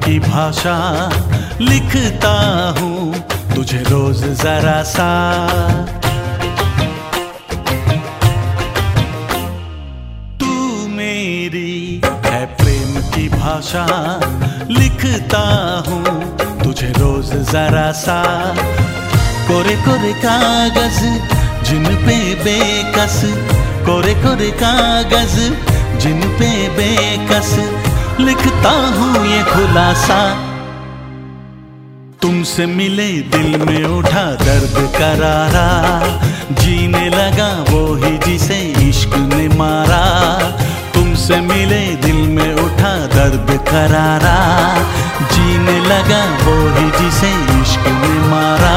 की भाषा लिखता हूँ तुझे रोज जरा सा। तू मेरी है प्रेम की भाषा लिखता हूँ तुझे रोज जरा सा। कोरे कोरे कागज जिन पे बेकस, कोरे कोरे कागज जिन पे बेकस लिखता हूँ ये खुलासा। तुमसे मिले दिल में उठा दर्द करारा, जीने लगा वो ही जिसे इश्क ने मारा। तुमसे मिले दिल में उठा दर्द करारा, जीने लगा वो ही जिसे इश्क ने मारा।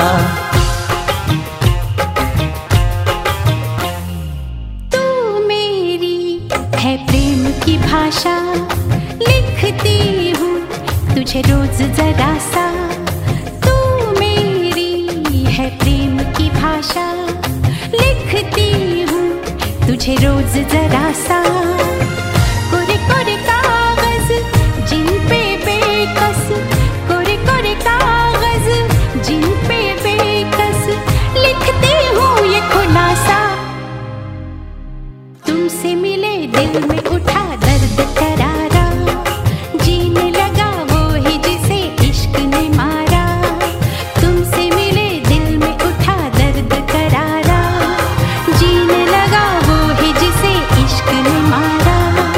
तू मेरी है प्रेम की भाषा लिखती हूँ तुझे रोज जरा सा। तू मेरी है प्रेम की भाषा लिखती हूँ तुझे रोज जरा सा। कोरे कोरे कागज जिन पे बेकस, कोरे कोरे कागज जिन पे बेकस लिखती हूँ ये खुलासा। तुमसे मिले दिल में उठा दर्द करारा, जीने लगा वो ही जिसे इश्क ने मारा। तुमसे मिले दिल में उठा दर्द करारा, जीने लगा वो ही जिसे इश्क ने मारा।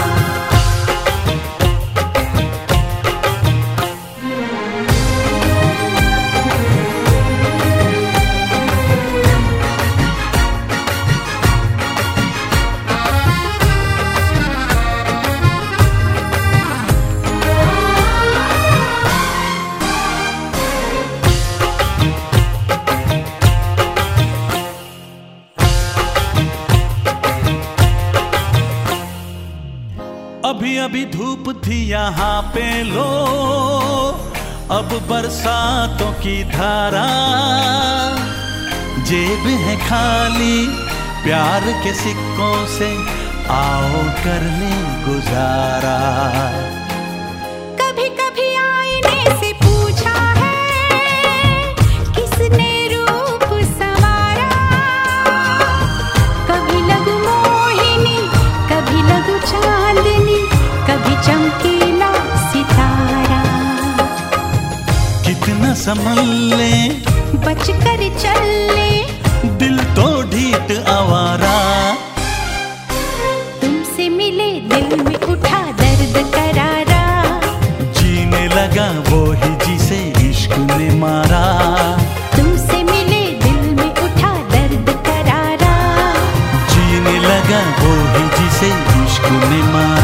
अभी अभी धूप थी यहाँ पे लो, अब बरसातों की धारा। जेब है खाली प्यार के सिक्कों से, आओ कर ले गुजारा। कभी कभी आईने से पूछा है किसने रूप संवारा। कभी लगू मोहिनी, कभी लगू चांदनी, कभी चमकीला सितारा। कितना संभल ले बच कर चल ले, दिल तो ढीठ आवारा। तुमसे मिले दिल में उठा दर्द करारा, जीने लगा वो ही जिसे इश्क ने मारा। तुमसे मिले दिल में उठा दर्द करारा, जीने लगा वो ही जिसे इश्क ने मारा।